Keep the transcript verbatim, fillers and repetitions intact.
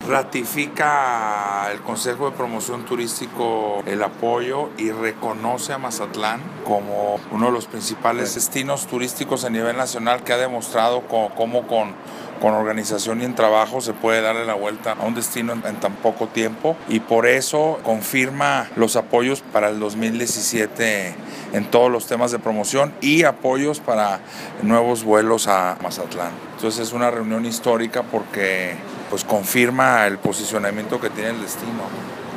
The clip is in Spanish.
Ratifica el Consejo de Promoción Turístico el apoyo y reconoce a Mazatlán como uno de los principales destinos turísticos a nivel nacional, que ha demostrado cómo con, con organización y en trabajo se puede darle la vuelta a un destino en, en tan poco tiempo, y por eso confirma los apoyos para el dos mil diecisiete en todos los temas de promoción y apoyos para nuevos vuelos a Mazatlán. Entonces es una reunión histórica porque pues confirma el posicionamiento que tiene el destino.